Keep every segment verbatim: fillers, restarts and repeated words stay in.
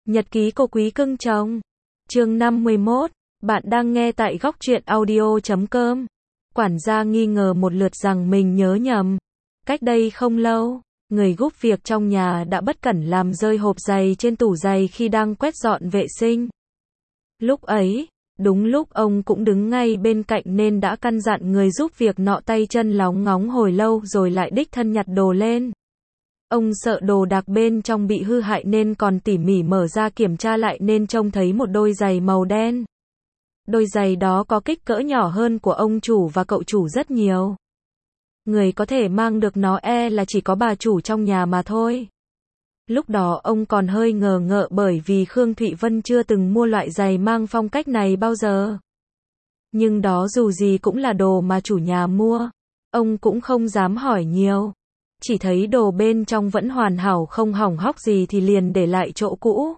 Nhật ký cô Quý cưng chồng. Chương năm mươi mốt. Bạn đang nghe tại góc truyện audio chấm com. Quản gia nghi ngờ một lượt rằng mình nhớ nhầm. Cách đây không lâu, người giúp việc trong nhà đã bất cẩn làm rơi hộp giày trên tủ giày khi đang quét dọn vệ sinh. Lúc ấy, đúng lúc ông cũng đứng ngay bên cạnh nên đã căn dặn người giúp việc nọ tay chân lóng ngóng hồi lâu rồi lại đích thân nhặt đồ lên. Ông sợ đồ đạc bên trong bị hư hại nên còn tỉ mỉ mở ra kiểm tra lại nên trông thấy một đôi giày màu đen. Đôi giày đó có kích cỡ nhỏ hơn của ông chủ và cậu chủ rất nhiều. Người có thể mang được nó e là chỉ có bà chủ trong nhà mà thôi. Lúc đó ông còn hơi ngờ ngợ bởi vì Khương Thụy Vân chưa từng mua loại giày mang phong cách này bao giờ. Nhưng đó dù gì cũng là đồ mà chủ nhà mua. Ông cũng không dám hỏi nhiều. Chỉ thấy đồ bên trong vẫn hoàn hảo không hỏng hóc gì thì liền để lại chỗ cũ.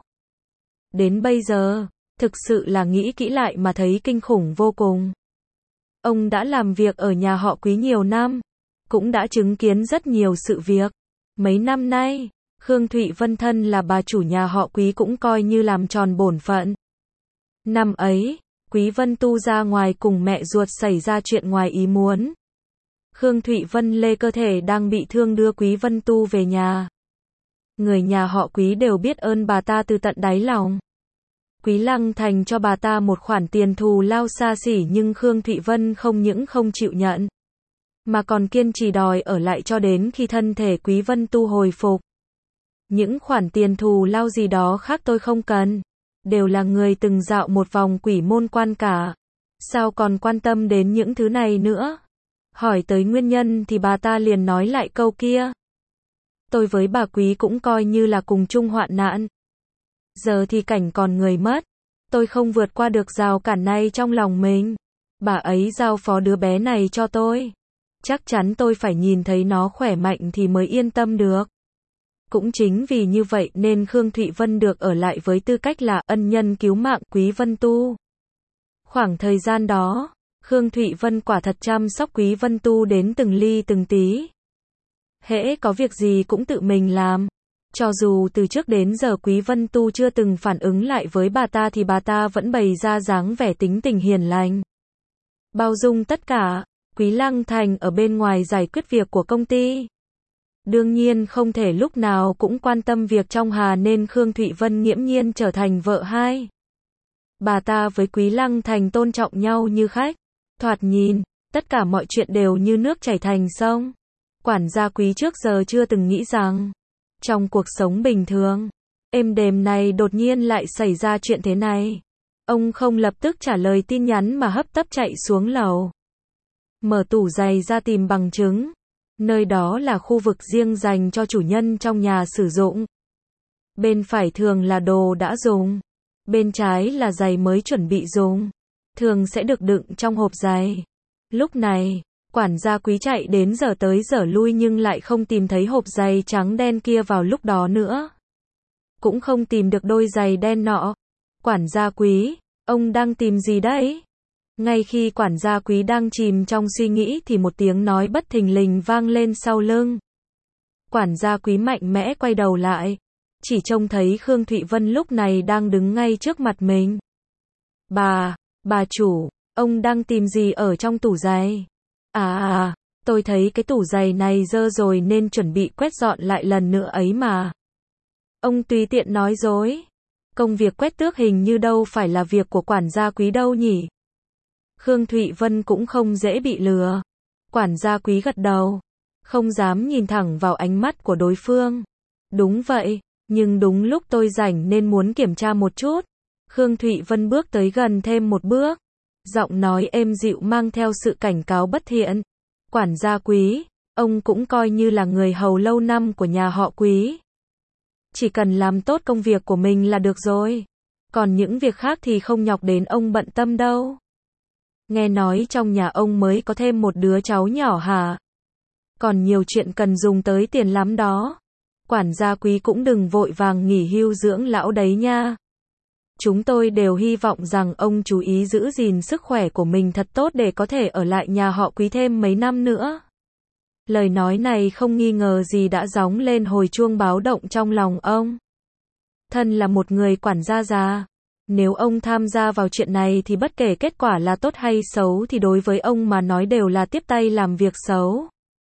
Đến bây giờ, thực sự là nghĩ kỹ lại mà thấy kinh khủng vô cùng. Ông đã làm việc ở nhà họ Quý nhiều năm, cũng đã chứng kiến rất nhiều sự việc. Mấy năm nay, Khương Thụy Vân thân là bà chủ nhà họ Quý cũng coi như làm tròn bổn phận. Năm ấy, Quý Vân Tu ra ngoài cùng mẹ ruột xảy ra chuyện ngoài ý muốn. Khương Thụy Vân lê cơ thể đang bị thương đưa Quý Vân Tu về nhà. Người nhà họ Quý đều biết ơn bà ta từ tận đáy lòng. Quý Lăng Thành cho bà ta một khoản tiền thù lao xa xỉ nhưng Khương Thụy Vân không những không chịu nhận, mà còn kiên trì đòi ở lại cho đến khi thân thể Quý Vân Tu hồi phục. Những khoản tiền thù lao gì đó khác tôi không cần. Đều là người từng dạo một vòng quỷ môn quan cả. Sao còn quan tâm đến những thứ này nữa? Hỏi tới nguyên nhân thì bà ta liền nói lại câu kia. Tôi với bà Quý cũng coi như là cùng chung hoạn nạn. Giờ thì cảnh còn người mất. Tôi không vượt qua được rào cản này trong lòng mình. Bà ấy giao phó đứa bé này cho tôi. Chắc chắn tôi phải nhìn thấy nó khỏe mạnh thì mới yên tâm được. Cũng chính vì như vậy nên Khương Thụy Vân được ở lại với tư cách là ân nhân cứu mạng Quý Vân Tu. Khoảng thời gian đó, Khương Thụy Vân quả thật chăm sóc Quý Vân Tu đến từng ly từng tí. Hễ có việc gì cũng tự mình làm. Cho dù từ trước đến giờ Quý Vân Tu chưa từng phản ứng lại với bà ta thì bà ta vẫn bày ra dáng vẻ tính tình hiền lành. Bao dung tất cả, Quý Lăng Thành ở bên ngoài giải quyết việc của công ty. Đương nhiên không thể lúc nào cũng quan tâm việc trong Hà nên Khương Thụy Vân nghiễm nhiên trở thành vợ hai. Bà ta với Quý Lăng Thành tôn trọng nhau như khách. Thoạt nhìn, tất cả mọi chuyện đều như nước chảy thành sông. Quản gia Quý trước giờ chưa từng nghĩ rằng, trong cuộc sống bình thường, êm đềm này đột nhiên lại xảy ra chuyện thế này. Ông không lập tức trả lời tin nhắn mà hấp tấp chạy xuống lầu. Mở tủ giày ra tìm bằng chứng. Nơi đó là khu vực riêng dành cho chủ nhân trong nhà sử dụng. Bên phải thường là đồ đã dùng. Bên trái là giày mới chuẩn bị dùng. Thường sẽ được đựng trong hộp giày. Lúc này, quản gia Quý chạy đến giờ tới giờ lui nhưng lại không tìm thấy hộp giày trắng đen kia vào lúc đó nữa. Cũng không tìm được đôi giày đen nọ. Quản gia Quý, ông đang tìm gì đấy? Ngay khi quản gia Quý đang chìm trong suy nghĩ thì một tiếng nói bất thình lình vang lên sau lưng. Quản gia Quý mạnh mẽ quay đầu lại. Chỉ trông thấy Khương Thụy Vân lúc này đang đứng ngay trước mặt mình. Bà, bà chủ, ông đang tìm gì ở trong tủ giày? À à, tôi thấy cái tủ giày này dơ rồi nên chuẩn bị quét dọn lại lần nữa ấy mà. Ông tùy tiện nói dối. Công việc quét tước hình như đâu phải là việc của quản gia Quý đâu nhỉ? Khương Thụy Vân cũng không dễ bị lừa. Quản gia Quý gật đầu. Không dám nhìn thẳng vào ánh mắt của đối phương. Đúng vậy, nhưng đúng lúc tôi rảnh nên muốn kiểm tra một chút. Khương Thụy Vân bước tới gần thêm một bước. Giọng nói êm dịu mang theo sự cảnh cáo bất thiện. Quản gia Quý, ông cũng coi như là người hầu lâu năm của nhà họ Quý. Chỉ cần làm tốt công việc của mình là được rồi. Còn những việc khác thì không nhọc đến ông bận tâm đâu. Nghe nói trong nhà ông mới có thêm một đứa cháu nhỏ hả? Còn nhiều chuyện cần dùng tới tiền lắm đó. Quản gia Quý cũng đừng vội vàng nghỉ hưu dưỡng lão đấy nha. Chúng tôi đều hy vọng rằng ông chú ý giữ gìn sức khỏe của mình thật tốt để có thể ở lại nhà họ Quý thêm mấy năm nữa. Lời nói này không nghi ngờ gì đã gióng lên hồi chuông báo động trong lòng ông. Thân là một người quản gia già, nếu ông tham gia vào chuyện này thì bất kể kết quả là tốt hay xấu thì đối với ông mà nói đều là tiếp tay làm việc xấu.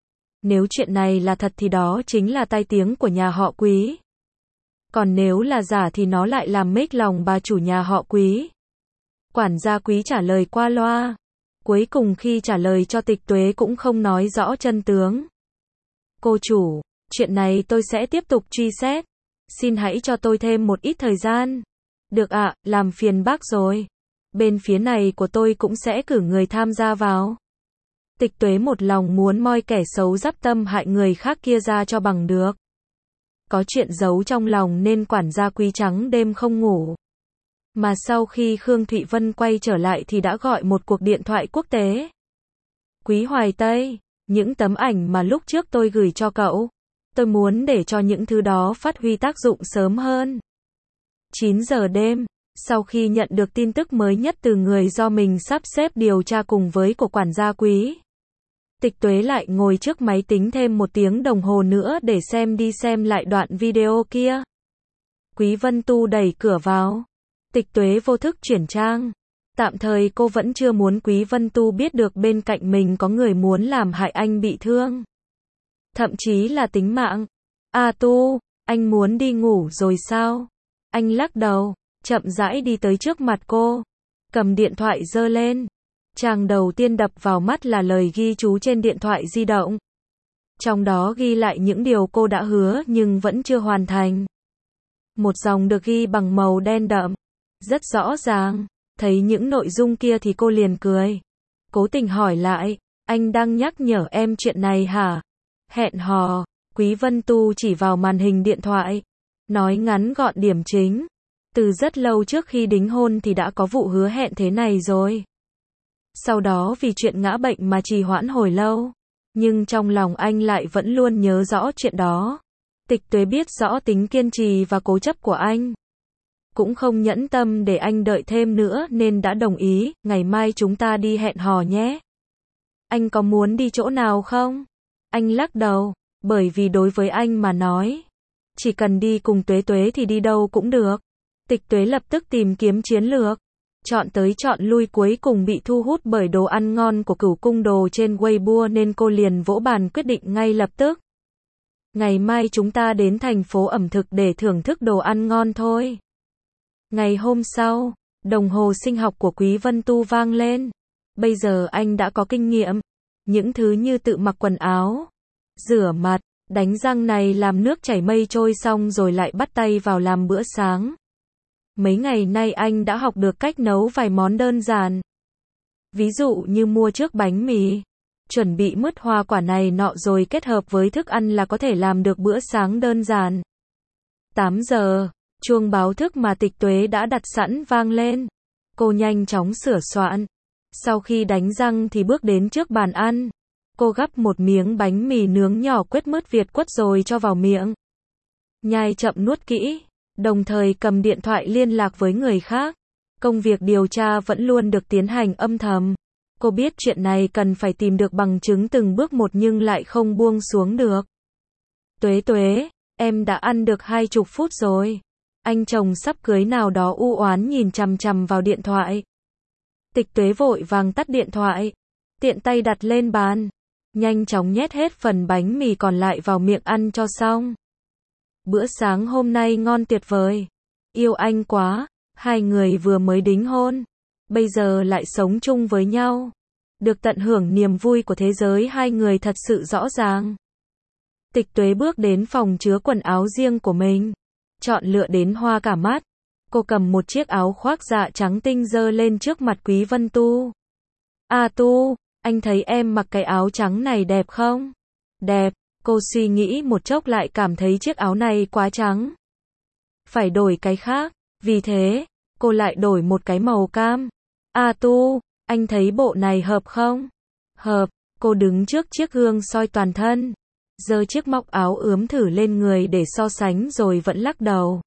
Nếu chuyện này là thật thì đó chính là tai tiếng của nhà họ Quý. Còn nếu là giả thì nó lại làm mếch lòng bà chủ nhà họ Quý. Quản gia Quý trả lời qua loa. Cuối cùng khi trả lời cho Tịch Tuế cũng không nói rõ chân tướng. Cô chủ, chuyện này tôi sẽ tiếp tục truy xét. Xin hãy cho tôi thêm một ít thời gian. Được ạ, à, làm phiền bác rồi. Bên phía này của tôi cũng sẽ cử người tham gia vào. Tịch Tuế một lòng muốn moi kẻ xấu dắp tâm hại người khác kia ra cho bằng được. Có chuyện giấu trong lòng nên quản gia Quý trắng đêm không ngủ. Mà sau khi Khương Thụy Vân quay trở lại thì đã gọi một cuộc điện thoại quốc tế. Quý Hoài Tây, những tấm ảnh mà lúc trước tôi gửi cho cậu, tôi muốn để cho những thứ đó phát huy tác dụng sớm hơn. chín giờ đêm, sau khi nhận được tin tức mới nhất từ người do mình sắp xếp điều tra cùng với của quản gia Quý, Tịch Tuế lại ngồi trước máy tính thêm một tiếng đồng hồ nữa để xem đi xem lại đoạn video kia. Quý Vân Tu đẩy cửa vào. Tịch Tuế vô thức chuyển trang. Tạm thời cô vẫn chưa muốn Quý Vân Tu biết được bên cạnh mình có người muốn làm hại anh bị thương. Thậm chí là tính mạng. A Tu, anh muốn đi ngủ rồi sao? Anh lắc đầu, chậm rãi đi tới trước mặt cô. Cầm điện thoại giơ lên. Trang đầu tiên đập vào mắt là lời ghi chú trên điện thoại di động. Trong đó ghi lại những điều cô đã hứa nhưng vẫn chưa hoàn thành. Một dòng được ghi bằng màu đen đậm. Rất rõ ràng. Thấy những nội dung kia thì cô liền cười. Cố tình hỏi lại, anh đang nhắc nhở em chuyện này hả? Hẹn hò. Quý Vân Tu chỉ vào màn hình điện thoại. Nói ngắn gọn điểm chính. Từ rất lâu trước khi đính hôn thì đã có vụ hứa hẹn thế này rồi. Sau đó vì chuyện ngã bệnh mà trì hoãn hồi lâu. Nhưng trong lòng anh lại vẫn luôn nhớ rõ chuyện đó. Tịch Tuế biết rõ tính kiên trì và cố chấp của anh. Cũng không nhẫn tâm để anh đợi thêm nữa nên đã đồng ý, ngày mai chúng ta đi hẹn hò nhé. Anh có muốn đi chỗ nào không? Anh lắc đầu, bởi vì đối với anh mà nói, chỉ cần đi cùng Tuế Tuế thì đi đâu cũng được. Tịch Tuế lập tức tìm kiếm chiến lược. Chọn tới chọn lui cuối cùng bị thu hút bởi đồ ăn ngon của Cửu Cung Đồ trên Weibo nên cô liền vỗ bàn quyết định ngay lập tức. Ngày mai chúng ta đến thành phố ẩm thực để thưởng thức đồ ăn ngon thôi. Ngày hôm sau, đồng hồ sinh học của Quý Vân Tu vang lên. Bây giờ anh đã có kinh nghiệm. Những thứ như tự mặc quần áo, rửa mặt, đánh răng này làm nước chảy mây trôi xong rồi lại bắt tay vào làm bữa sáng. Mấy ngày nay anh đã học được cách nấu vài món đơn giản. Ví dụ như mua trước bánh mì, chuẩn bị mứt hoa quả này nọ rồi kết hợp với thức ăn là có thể làm được bữa sáng đơn giản. tám giờ, chuông báo thức mà Tịch Tuế đã đặt sẵn vang lên. Cô nhanh chóng sửa soạn. Sau khi đánh răng thì bước đến trước bàn ăn. Cô gắp một miếng bánh mì nướng nhỏ quết mứt Việt quất rồi cho vào miệng. Nhai chậm nuốt kỹ. Đồng thời cầm điện thoại liên lạc với người khác. Công việc điều tra vẫn luôn được tiến hành âm thầm. Cô biết chuyện này cần phải tìm được bằng chứng từng bước một nhưng lại không buông xuống được. Tuế Tuế, em đã ăn được hai chục phút rồi. Anh chồng sắp cưới nào đó u oán nhìn chằm chằm vào điện thoại. Tịch Tuế vội vàng tắt điện thoại. Tiện tay đặt lên bàn. Nhanh chóng nhét hết phần bánh mì còn lại vào miệng ăn cho xong. Bữa sáng hôm nay ngon tuyệt vời. Yêu anh quá. Hai người vừa mới đính hôn. Bây giờ lại sống chung với nhau. Được tận hưởng niềm vui của thế giới hai người thật sự rõ ràng. Tịch Tuế bước đến phòng chứa quần áo riêng của mình. Chọn lựa đến hoa cả mắt. Cô cầm một chiếc áo khoác dạ trắng tinh dơ lên trước mặt Quý Vân Tu. À Tu, anh thấy em mặc cái áo trắng này đẹp không? Đẹp. Cô suy nghĩ một chốc lại cảm thấy chiếc áo này quá trắng. Phải đổi cái khác. Vì thế, cô lại đổi một cái màu cam. À Tu, anh thấy bộ này hợp không? Hợp. Cô đứng trước chiếc gương soi toàn thân. Giơ chiếc móc áo ướm thử lên người để so sánh rồi vẫn lắc đầu.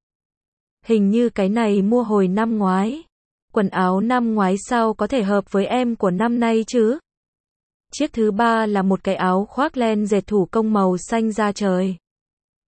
Hình như cái này mua hồi năm ngoái. Quần áo năm ngoái sao có thể hợp với em của năm nay chứ? Chiếc thứ ba là một cái áo khoác len dệt thủ công màu xanh da trời.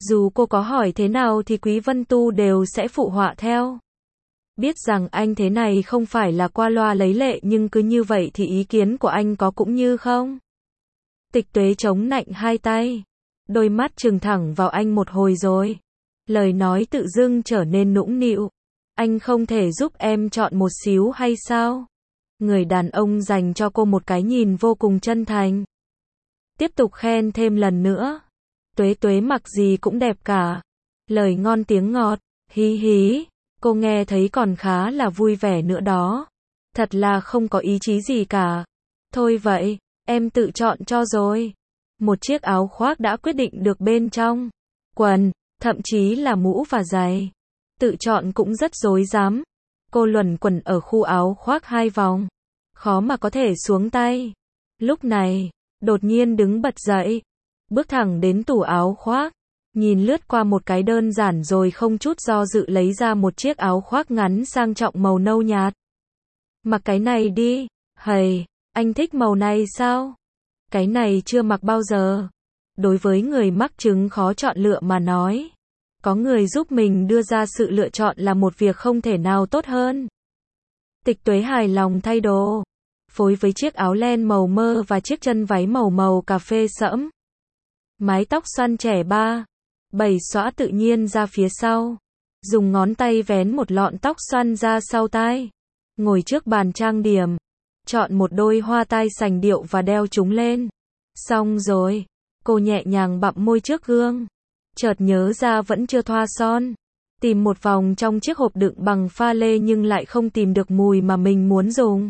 Dù cô có hỏi thế nào thì Quý Vân Tu đều sẽ phụ họa theo. Biết rằng anh thế này không phải là qua loa lấy lệ nhưng cứ như vậy thì ý kiến của anh có cũng như không. Tịch Tuế chống nạnh hai tay, đôi mắt trừng thẳng vào anh một hồi rồi. Lời nói tự dưng trở nên nũng nịu. Anh không thể giúp em chọn một xíu hay sao? Người đàn ông dành cho cô một cái nhìn vô cùng chân thành. Tiếp tục khen thêm lần nữa. Tuế Tuế mặc gì cũng đẹp cả. Lời ngon tiếng ngọt, hí hí. Cô nghe thấy còn khá là vui vẻ nữa đó. Thật là không có ý chí gì cả. Thôi vậy, em tự chọn cho rồi. Một chiếc áo khoác đã quyết định được bên trong. Quần, thậm chí là mũ và giày. Tự chọn cũng rất rối rắm. Cô luẩn quẩn ở khu áo khoác hai vòng. Khó mà có thể xuống tay. Lúc này, đột nhiên đứng bật dậy. Bước thẳng đến tủ áo khoác. Nhìn lướt qua một cái đơn giản rồi không chút do dự lấy ra một chiếc áo khoác ngắn sang trọng màu nâu nhạt. Mặc cái này đi. Hầy, anh thích màu này sao? Cái này chưa mặc bao giờ. Đối với người mắc chứng khó chọn lựa mà nói, có người giúp mình đưa ra sự lựa chọn là một việc không thể nào tốt hơn. Tịch Tuế hài lòng thay đồ, phối với chiếc áo len màu mơ và chiếc chân váy màu màu cà phê sẫm. Mái tóc xoăn trẻ ba, bảy xõa tự nhiên ra phía sau. Dùng ngón tay vén một lọn tóc xoăn ra sau tai. Ngồi trước bàn trang điểm. Chọn một đôi hoa tai sành điệu và đeo chúng lên. Xong rồi. Cô nhẹ nhàng bặm môi trước gương. Chợt nhớ ra vẫn chưa thoa son. Tìm một vòng trong chiếc hộp đựng bằng pha lê nhưng lại không tìm được mùi mà mình muốn dùng.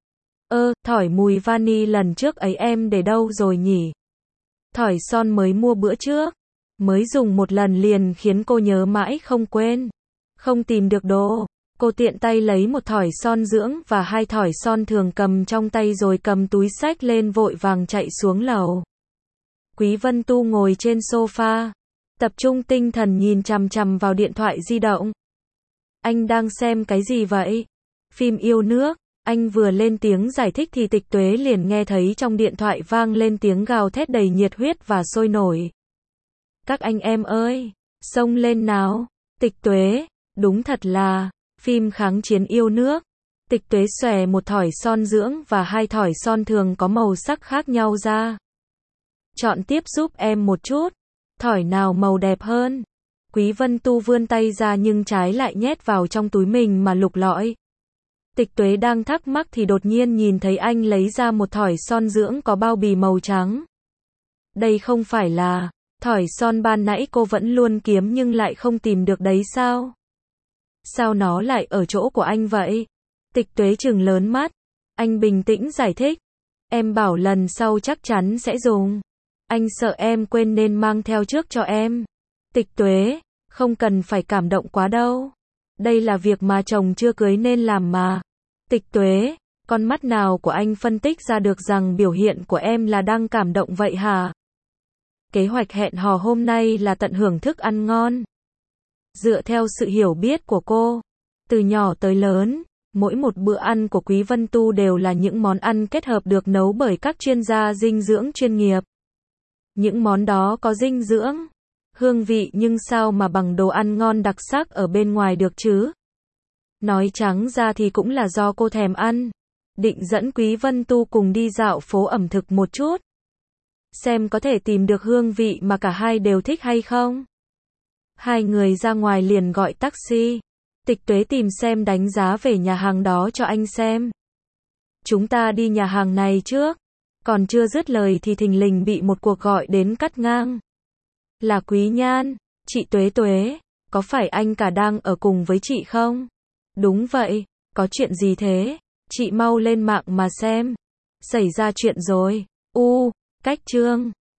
Ơ, thỏi mùi vani lần trước ấy em để đâu rồi nhỉ? Thỏi son mới mua bữa trước. Mới dùng một lần liền khiến cô nhớ mãi không quên. Không tìm được đồ. Cô tiện tay lấy một thỏi son dưỡng và hai thỏi son thường cầm trong tay rồi cầm túi xách lên vội vàng chạy xuống lầu. Quý Vân Tu ngồi trên sofa, tập trung tinh thần nhìn chằm chằm vào điện thoại di động. Anh đang xem cái gì vậy? Phim yêu nước. Anh vừa lên tiếng giải thích thì Tịch Tuế liền nghe thấy trong điện thoại vang lên tiếng gào thét đầy nhiệt huyết và sôi nổi. Các anh em ơi, xông lên nào. Tịch Tuế, đúng thật là phim kháng chiến yêu nước. Tịch Tuế xòe một thỏi son dưỡng và hai thỏi son thường có màu sắc khác nhau ra. Chọn tiếp giúp em một chút. Thỏi nào màu đẹp hơn? Quý Vân Tu vươn tay ra nhưng trái lại nhét vào trong túi mình mà lục lọi. Tịch Tuế đang thắc mắc thì đột nhiên nhìn thấy anh lấy ra một thỏi son dưỡng có bao bì màu trắng. Đây không phải là thỏi son ban nãy cô vẫn luôn kiếm nhưng lại không tìm được đấy sao? Sao nó lại ở chỗ của anh vậy? Tịch Tuế trừng lớn mắt. Anh bình tĩnh giải thích. Em bảo lần sau chắc chắn sẽ dùng. Anh sợ em quên nên mang theo trước cho em. Tịch Tuế, không cần phải cảm động quá đâu. Đây là việc mà chồng chưa cưới nên làm mà. Tịch Tuế, con mắt nào của anh phân tích ra được rằng biểu hiện của em là đang cảm động vậy hả? Kế hoạch hẹn hò hôm nay là tận hưởng thức ăn ngon. Dựa theo sự hiểu biết của cô, từ nhỏ tới lớn, mỗi một bữa ăn của Quý Vân Tu đều là những món ăn kết hợp được nấu bởi các chuyên gia dinh dưỡng chuyên nghiệp. Những món đó có dinh dưỡng, hương vị nhưng sao mà bằng đồ ăn ngon đặc sắc ở bên ngoài được chứ? Nói trắng ra thì cũng là do cô thèm ăn. Định dẫn Quý Vân Tu cùng đi dạo phố ẩm thực một chút. Xem có thể tìm được hương vị mà cả hai đều thích hay không. Hai người ra ngoài liền gọi taxi. Tịch Tuế tìm xem đánh giá về nhà hàng đó cho anh xem. Chúng ta đi nhà hàng này trước. Còn chưa dứt lời thì thình lình bị một cuộc gọi đến cắt ngang. Là Quý Nhan. Chị Tuế Tuế, có phải anh cả đang ở cùng với chị không? Đúng vậy, có chuyện gì thế? Chị mau lên mạng mà xem. Xảy ra chuyện rồi. U, cách chương.